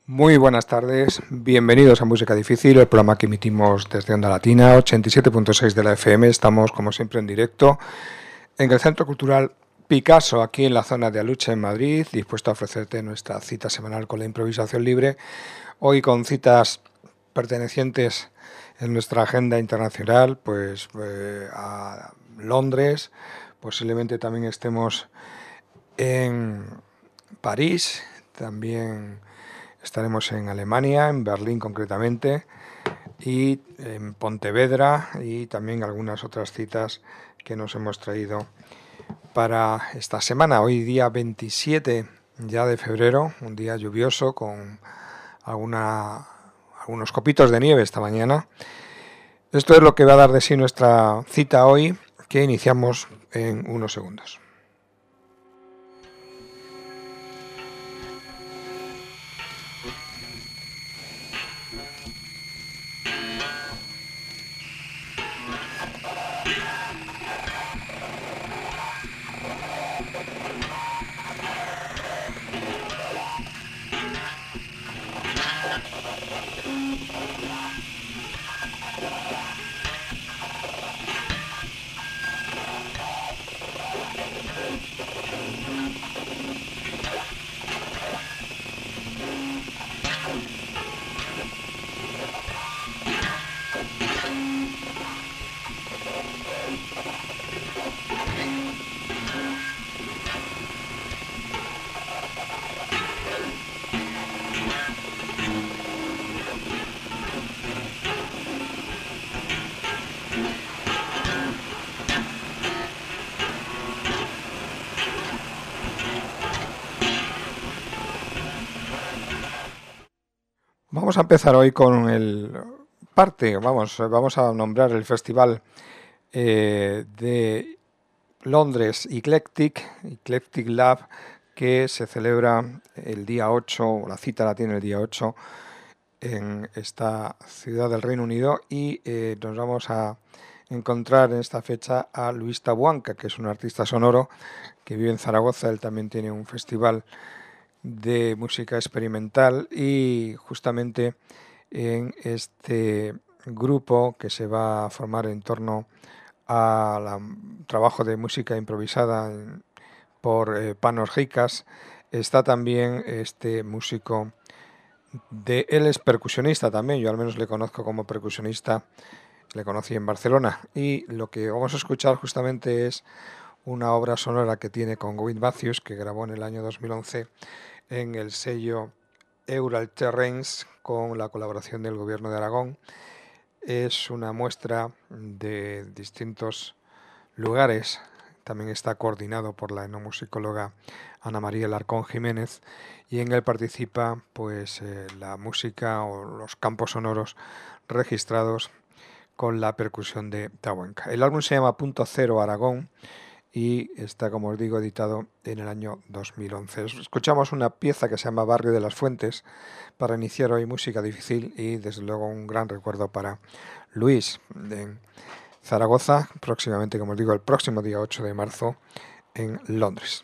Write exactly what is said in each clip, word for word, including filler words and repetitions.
Muy buenas tardes, bienvenidos a Música Difícil, el programa que emitimos desde Onda Latina, ochenta y siete punto seis de la F M. Estamos, como siempre, en directo en el Centro Cultural Picasso, aquí en la zona de Aluche, en Madrid, dispuesto a ofrecerte nuestra cita semanal con la improvisación libre, hoy con citas pertenecientes en nuestra agenda internacional, pues eh, a Londres, posiblemente también estemos en París, también estaremos en Alemania, en Berlín concretamente, y en Pontevedra, y también algunas otras citas que nos hemos traído para esta semana. Hoy día veintisiete ya de febrero, un día lluvioso con alguna, algunos copitos de nieve esta mañana. Esto es lo que va a dar de sí nuestra cita hoy, que iniciamos en unos segundos. Vamos a empezar hoy con el parte, vamos, vamos a nombrar el festival eh, de Londres Eclectic, Eclectic Lab, que se celebra el día ocho, la cita la tiene el día ocho en esta ciudad del Reino Unido, y eh, nos vamos a encontrar en esta fecha a Luis Tabuanca, que es un artista sonoro que vive en Zaragoza. Él también tiene un festival de música experimental, y justamente en este grupo que se va a formar en torno al trabajo de música improvisada por eh, Panos Ricas está también este músico. De él es percusionista también, yo al menos le conozco como percusionista, le conocí en Barcelona, y lo que vamos a escuchar justamente es una obra sonora que tiene con Govind Matthews, que grabó en el año dos mil once en el sello Eural Terrains con la colaboración del Gobierno de Aragón. Es una muestra de distintos lugares, también está coordinado por la etnomusicóloga Ana María Larcón Jiménez, y en él participa pues eh, la música o los campos sonoros registrados con la percusión de Tabuenca. El álbum se llama Punto Cero Aragón y está, como os digo, editado en el año dos mil once. Escuchamos una pieza que se llama Barrio de las Fuentes para iniciar hoy Música Difícil, y desde luego un gran recuerdo para Luis de Zaragoza, próximamente, como os digo, el próximo día ocho de marzo en Londres.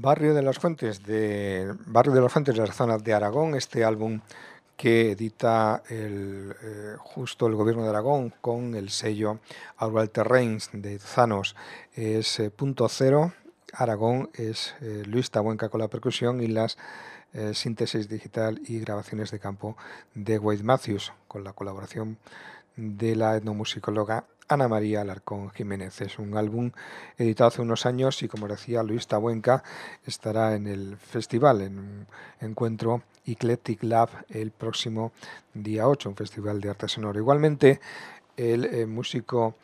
Barrio de las Fuentes de Barrio de las Fuentes de la zona de Aragón, este álbum que edita el, eh, justo el gobierno de Aragón con el sello Aural Terrains de Zanos, es eh, punto cero. Aragón es eh, Luis Tabuenca con la percusión y las eh, síntesis digital y grabaciones de campo de Wade Matthews, con la colaboración de la etnomusicóloga Ana María Alarcón Jiménez. Es un álbum editado hace unos años y, como decía Luis Tabuenca, estará en el festival, en un encuentro Eclectic Lab, el próximo día ocho, un festival de arte sonoro. Igualmente, el eh, músico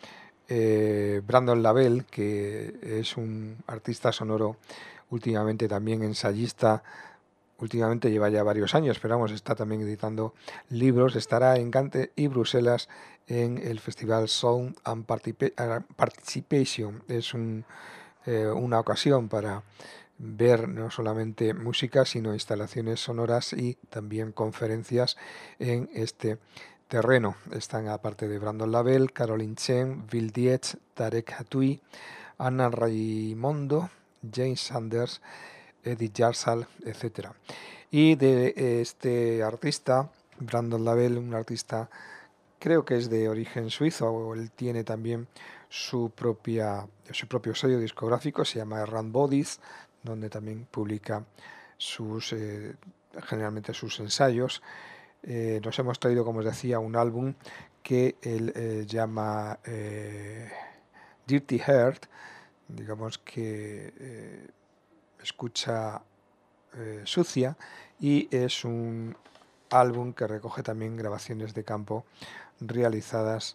eh, Brandon Lavelle, que es un artista sonoro, últimamente también ensayista, últimamente lleva ya varios años, pero vamos, está también editando libros, estará en Gante y Bruselas en el festival Sound and Participation. Es un, eh, una ocasión para ver no solamente música, sino instalaciones sonoras y también conferencias en este terreno. Están, aparte de Brandon Lavelle, Caroline Chen, Bill Dietz, Tarek Hatui, Anna Raimondo, James Sanders, Edith Jarsal, etcétera. Y de este artista, Brandon Lavelle, un artista, creo que es de origen suizo, o él tiene también su propia su propio sello discográfico, se llama Rand Bodies, donde también publica sus eh, generalmente sus ensayos. Eh, nos hemos traído, como os decía, un álbum que él eh, llama eh, Dirty Heart, digamos que eh, escucha eh, sucia, y es un álbum que recoge también grabaciones de campo realizadas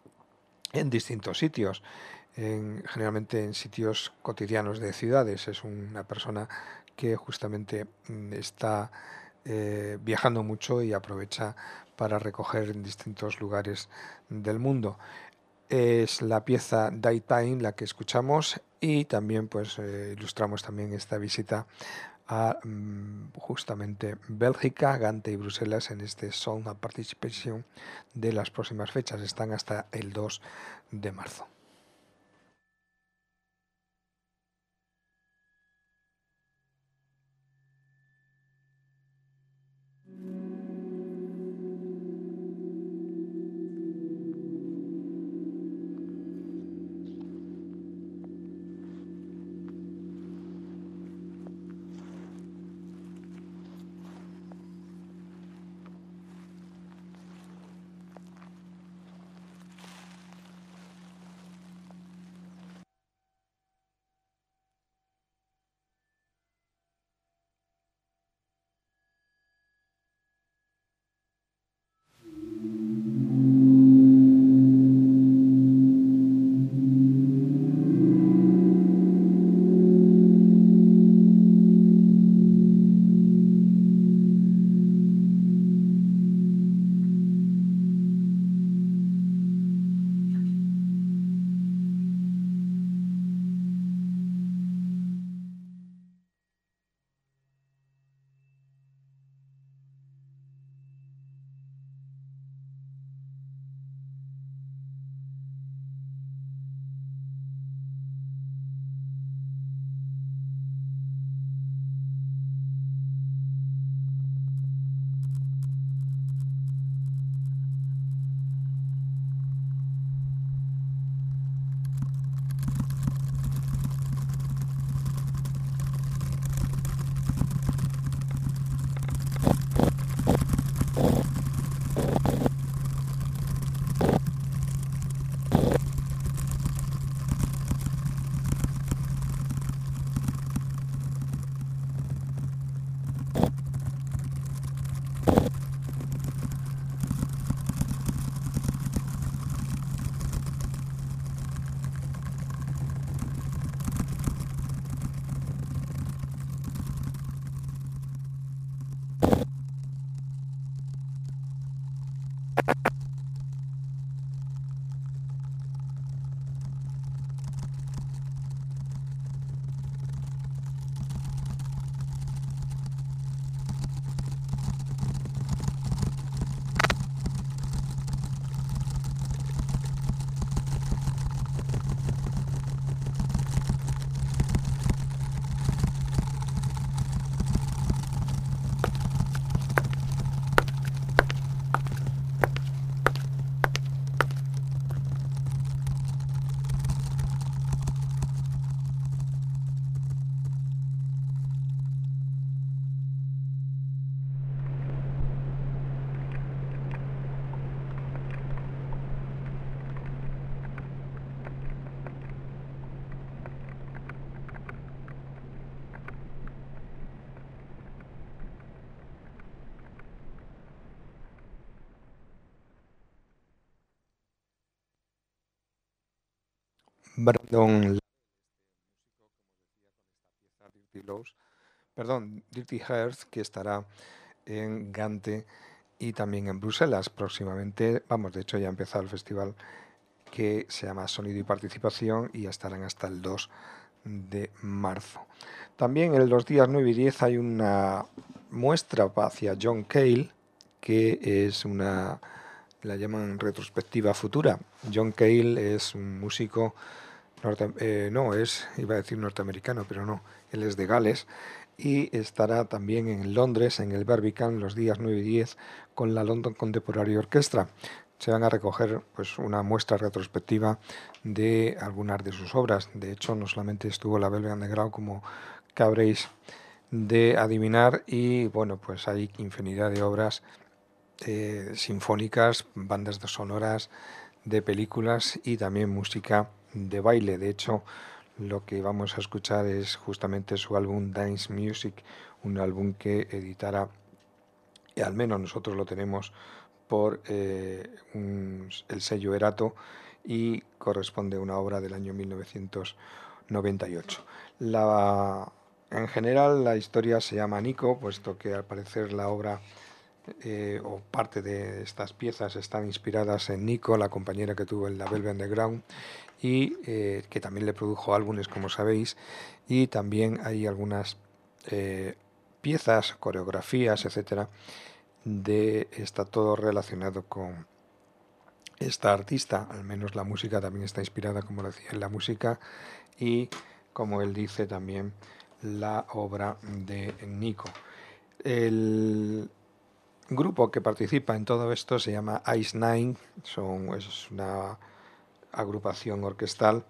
en distintos sitios, en, generalmente en sitios cotidianos de ciudades. Es una persona que justamente está eh, viajando mucho y aprovecha para recoger en distintos lugares del mundo. Es la pieza Daytime la que escuchamos, y también pues eh, ilustramos también esta visita a um, justamente Bélgica, Gante y Bruselas en este Sound and Participation de las próximas fechas. Están hasta el dos de marzo. Brandon, Dirty Lows, perdón, Dirty Hearts, que estará en Gante y también en Bruselas próximamente. Vamos, de hecho ya ha empezado el festival que se llama Sonido y Participación y estarán hasta el dos de marzo. También en los días nueve y diez hay una muestra hacia John Cale, que es una, la llaman retrospectiva futura. John Cale es un músico norte, eh, no, es, iba a decir norteamericano, pero no, él es de Gales y estará también en Londres, en el Barbican, los días nueve y diez con la London Contemporary Orchestra. Se van a recoger pues una muestra retrospectiva de algunas de sus obras. De hecho, no solamente estuvo la Velvet Underground, como que habréis de adivinar, y bueno, pues hay infinidad de obras eh, sinfónicas, bandas sonoras de películas y también música de baile. De hecho, lo que vamos a escuchar es justamente su álbum Dance Music, un álbum que editará, y al menos nosotros lo tenemos por eh, un, el sello Erato, y corresponde a una obra del año mil novecientos noventa y ocho. La, en general la historia se llama Nico, puesto que al parecer la obra eh, o parte de estas piezas están inspiradas en Nico, la compañera que tuvo en la Velvet Underground, y eh, que también le produjo álbumes, como sabéis, y también hay algunas eh, piezas, coreografías, etcétera, de está todo relacionado con esta artista. Al menos la música también está inspirada, como decía, en la música, y como él dice también la obra de Nico. El grupo que participa en todo esto se llama Ice Nine, son, es una agrupación orquestal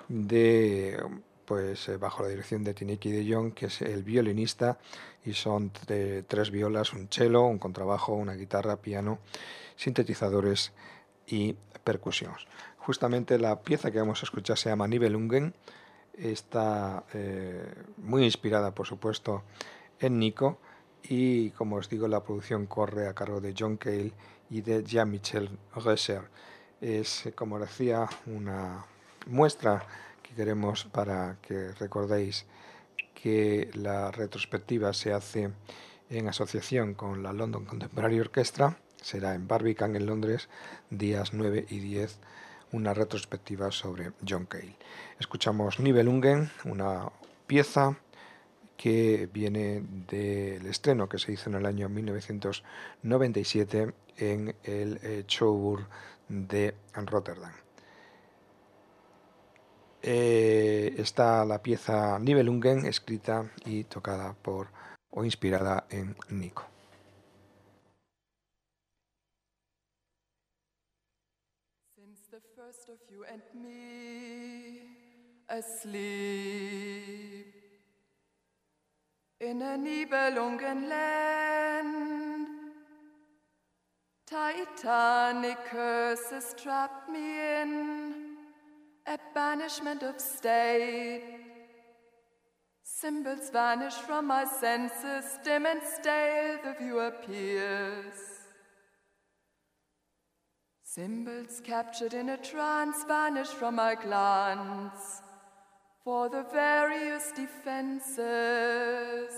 de pues eh, bajo la dirección de Tineke de Jong, que es el violinista, y son de tres violas, un cello, un contrabajo, una guitarra, piano, sintetizadores y percusión. Justamente la pieza que vamos a escuchar se llama Nibelungen, está eh, muy inspirada, por supuesto, en Nico, y como os digo, la producción corre a cargo de John Cale y de Jean-Michel Resser. Es, como decía, una muestra que queremos para que recordéis que la retrospectiva se hace en asociación con la London Contemporary Orchestra. Será en Barbican, en Londres, días nueve y diez, una retrospectiva sobre John Cale. Escuchamos Nibelungen, una pieza que viene del estreno que se hizo en el año mil novecientos noventa y siete en el eh, Schouwburg de Rotterdam. Eh, está la pieza Nibelungen, escrita y tocada por o inspirada en Nico. Since the first of you and me asleep in a Nibelungenland, Titanic curses trapped me in a banishment of state. Symbols vanish from my senses, dim and stale the view appears. Symbols captured in a trance vanish from my glance for the various defenses.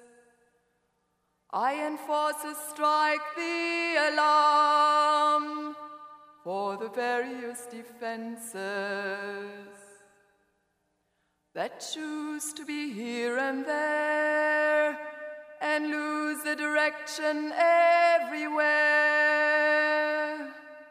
Iron forces strike the alarm for the various defenses that choose to be here and there and lose the direction everywhere.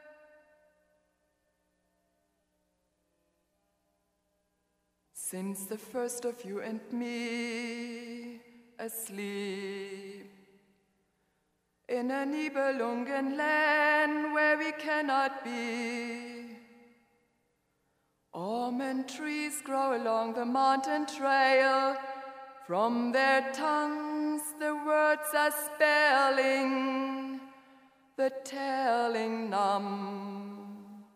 Since the first of you and me asleep in a Nibelungenland where we cannot be, almond trees grow along the mountain trail. From their tongues the words are spelling, the telling numb.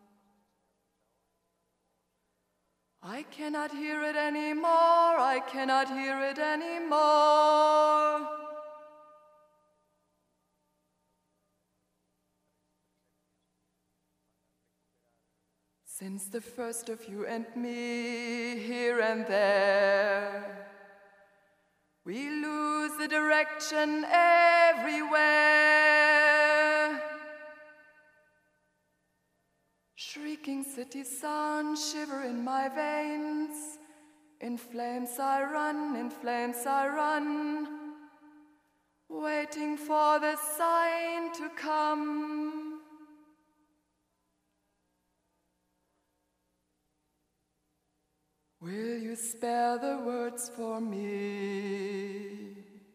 I cannot hear it anymore, I cannot hear it anymore. Since the first of you and me, here and there, we lose the direction everywhere. Shrieking city sun, shiver in my veins. In flames I run, in flames I run, waiting for the sign to come. Will you spare the words for me?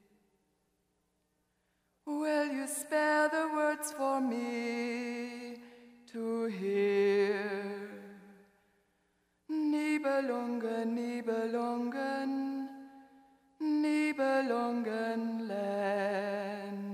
Will you spare the words for me to hear? Nibelungen, Nibelungen, Nibelungenland.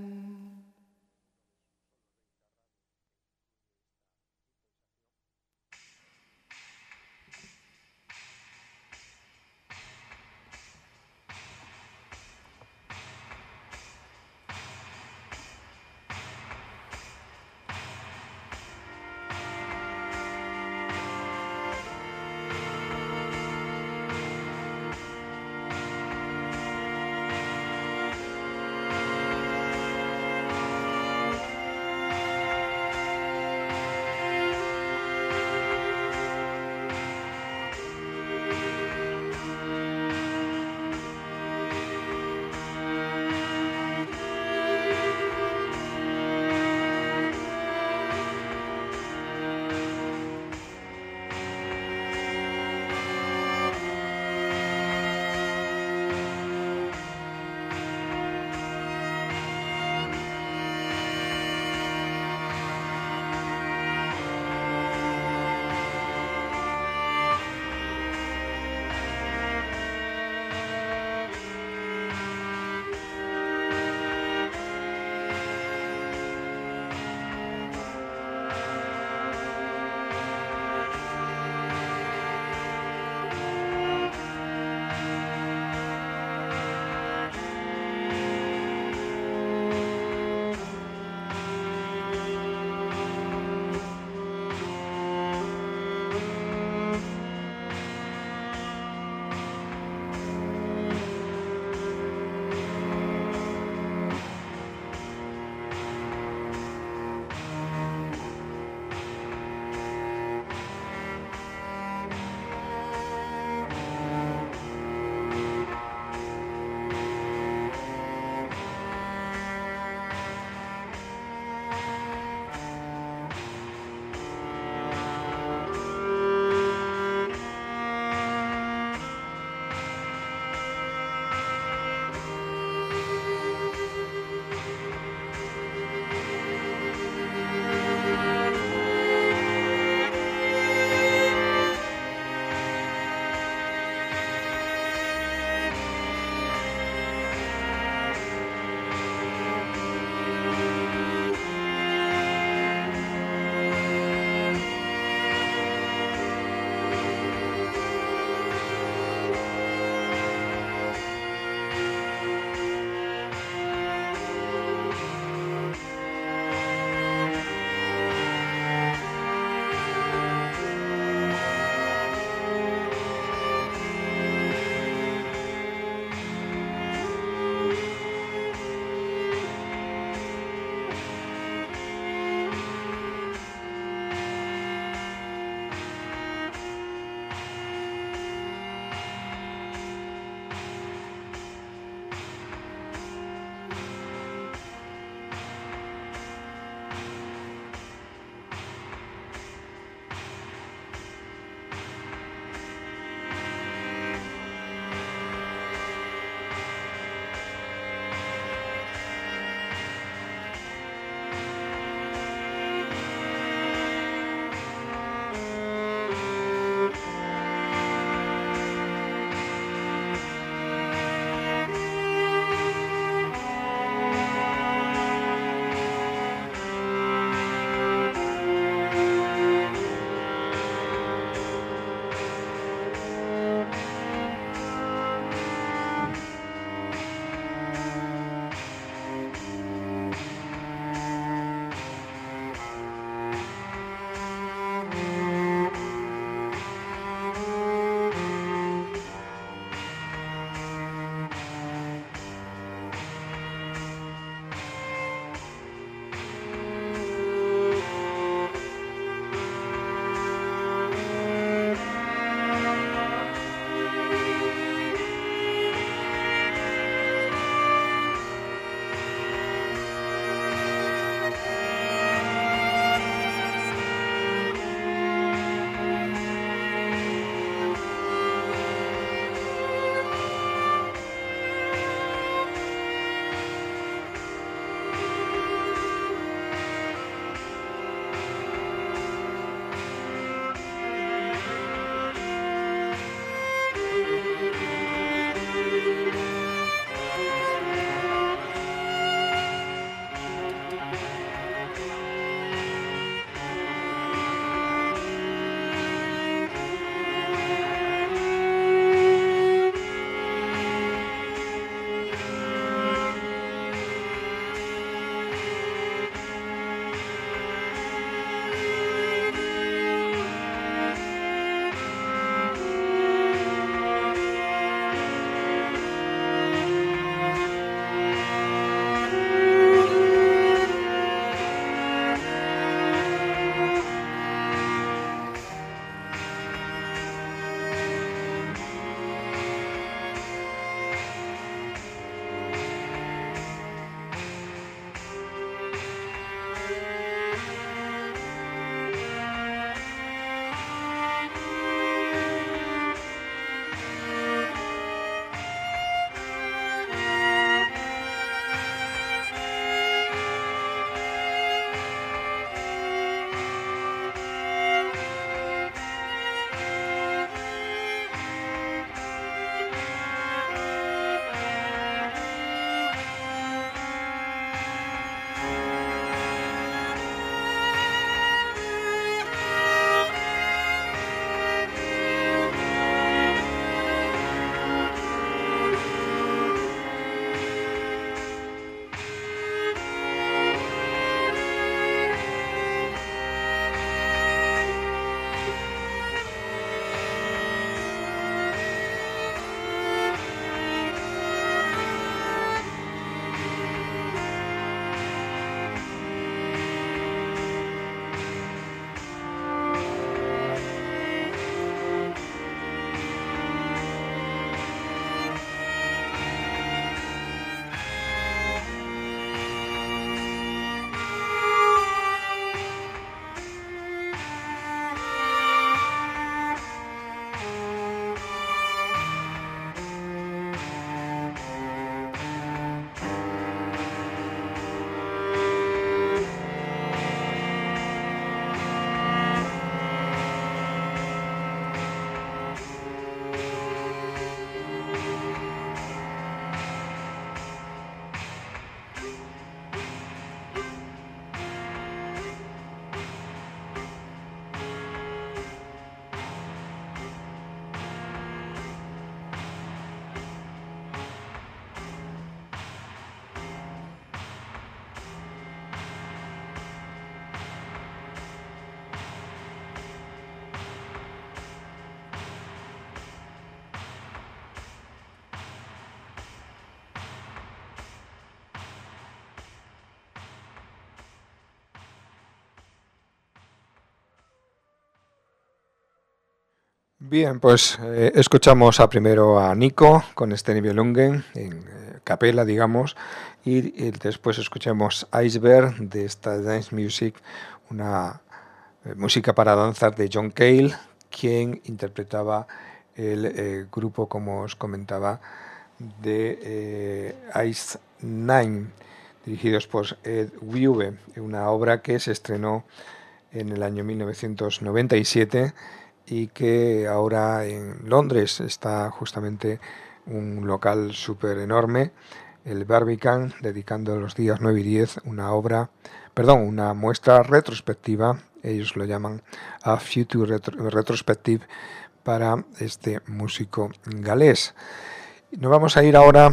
Bien, pues eh, escuchamos a primero a Nico con este Nibelungen en eh, capela, digamos, y, y después escuchamos Iceberg de esta Dance Music, una eh, música para danzar de John Cale, quien interpretaba el eh, grupo, como os comentaba, de eh, Ice Nine, dirigidos por Ed Wiebe, una obra que se estrenó en el año mil novecientos noventa y siete y que ahora en Londres está justamente un local súper enorme, el Barbican, dedicando los días nueve y diez una obra, perdón, una muestra retrospectiva, ellos lo llaman a Future Retro Retrospective, para este músico galés. Nos vamos a ir ahora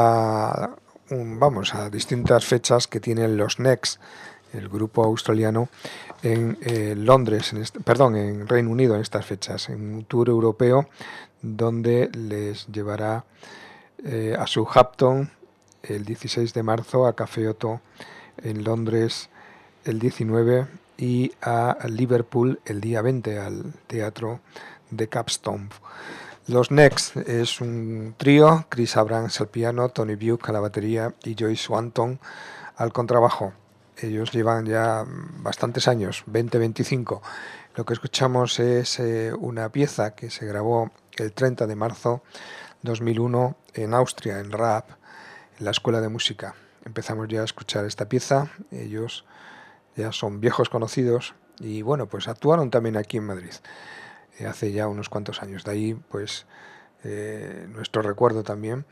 a, un, vamos, a distintas fechas que tienen los Next, el grupo australiano, en eh, Londres, en este, perdón, en Reino Unido en estas fechas, en un tour europeo donde les llevará eh, a Southampton el dieciséis de marzo, a Café Otto en Londres el diecinueve y a Liverpool el día veinte al Teatro de Capstone. Los Next es un trío, Chris Abrams al piano, Tony Buck a la batería y Joyce Swanton al contrabajo. Ellos llevan ya bastantes años, veinte veinticinco. Lo que escuchamos es eh, una pieza que se grabó el treinta de marzo de dos mil uno en Austria, en Raab, en la Escuela de Música. Empezamos ya a escuchar esta pieza. Ellos ya son viejos conocidos y bueno, pues actuaron también aquí en Madrid eh, hace ya unos cuantos años. De ahí pues Eh, nuestro recuerdo también.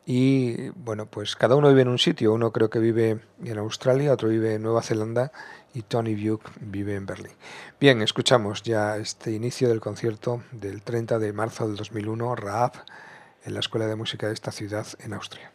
Y bueno, pues cada uno vive en un sitio. Uno creo que vive en Australia, otro vive en Nueva Zelanda y Tony Buck vive en Berlín. Bien, escuchamos ya este inicio del concierto del treinta de marzo del dos mil uno, Raab, en la Escuela de Música de esta ciudad en Austria.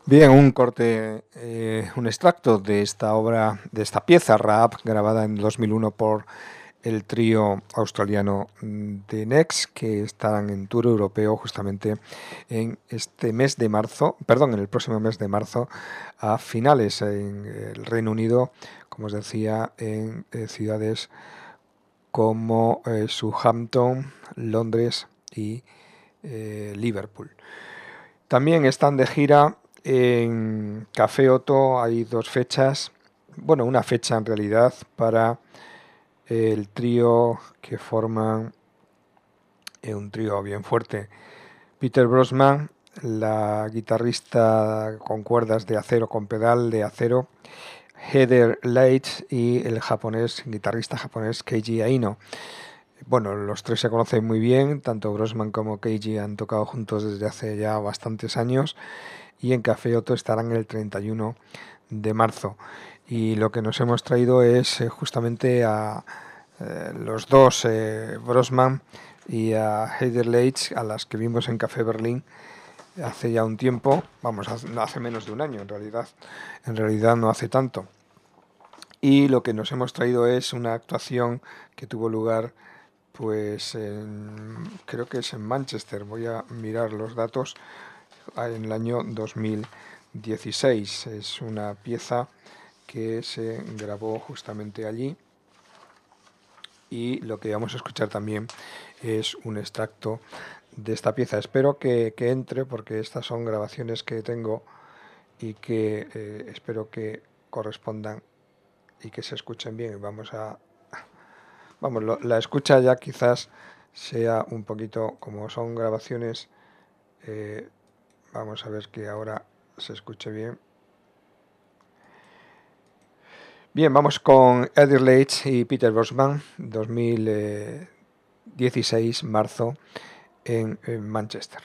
Bien, un corte, eh, un extracto de esta obra, de esta pieza Rahab, grabada en dos mil uno por el trío australiano The Next, que estarán en tour europeo justamente en este mes de marzo, perdón, en el próximo mes de marzo, a finales en el Reino Unido, como os decía, en eh, ciudades como eh, Southampton, Londres y eh, Liverpool. También están de gira en Café Otto, hay dos fechas, bueno, una fecha en realidad para el trío que forman eh, un trío bien fuerte. Peter Brosnan, la guitarrista con cuerdas de acero, con pedal de acero, Heather Leitch y el japonés, guitarrista japonés Keiji Aino. Bueno, los tres se conocen muy bien, tanto Brosnan como Keiji han tocado juntos desde hace ya bastantes años y en Café Otto estarán el treinta y uno de marzo. Y lo que nos hemos traído es eh, justamente a eh, los dos, eh, Brosnan y a Heather Leitch, a las que vimos en Café Berlín hace ya un tiempo, vamos, hace, no hace menos de un año en realidad, en realidad no hace tanto. Y lo que nos hemos traído es una actuación que tuvo lugar, pues en, creo que es en Manchester, voy a mirar los datos, en el año dos mil dieciséis. Es una pieza que se grabó justamente allí y lo que vamos a escuchar también es un extracto de esta pieza. Espero que, que entre, porque estas son grabaciones que tengo y que eh, espero que correspondan y que se escuchen bien. Vamos a... Vamos, lo, la escucha ya quizás sea un poquito, como son grabaciones, eh, vamos a ver que ahora se escuche bien. Bien, vamos con Heather Leitch y Peter Brosnan, dos mil dieciséis, marzo, en, en Manchester.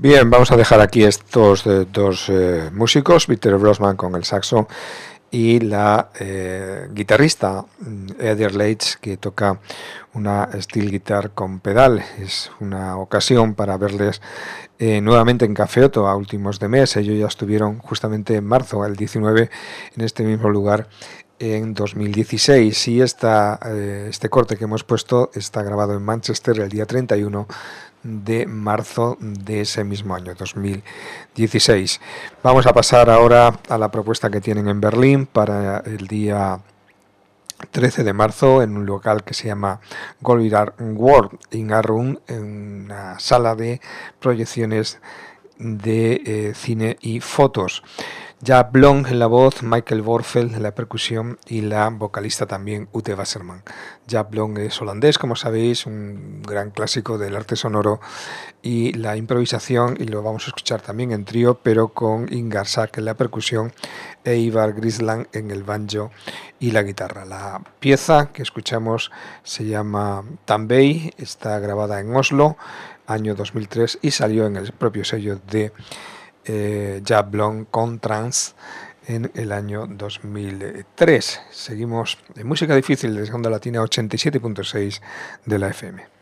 Bien, vamos a dejar aquí estos eh, dos eh, músicos, Peter Brosman con el saxo y la eh, guitarrista Heather Leitch, que toca una steel guitar con pedal. Es una ocasión para verles eh, nuevamente en Café Otto a últimos de mes. Ellos ya estuvieron justamente en marzo, el diecinueve, en este mismo lugar en dos mil dieciséis, y esta, eh, este corte que hemos puesto está grabado en Manchester el día treinta y uno de marzo de ese mismo año, dos mil dieciséis. Vamos a pasar ahora a la propuesta que tienen en Berlín para el día trece de marzo en un local que se llama Golvirar World in a Room, en una sala de proyecciones de eh, cine y fotos. Jaap Blom en la voz, Michael Borfeld en la percusión y la vocalista también Ute Wasserman. Jaap Blom es holandés, como sabéis, un gran clásico del arte sonoro y la improvisación, y lo vamos a escuchar también en trío, pero con Ingar Sack en la percusión e Ivar Grisland en el banjo y la guitarra. La pieza que escuchamos se llama Tambay, está grabada en Oslo, año dos mil tres, y salió en el propio sello de eh, Jaap Blom con Trans en el año dos mil tres. Seguimos en música difícil de Onda Latina ochenta y siete punto seis de la F M.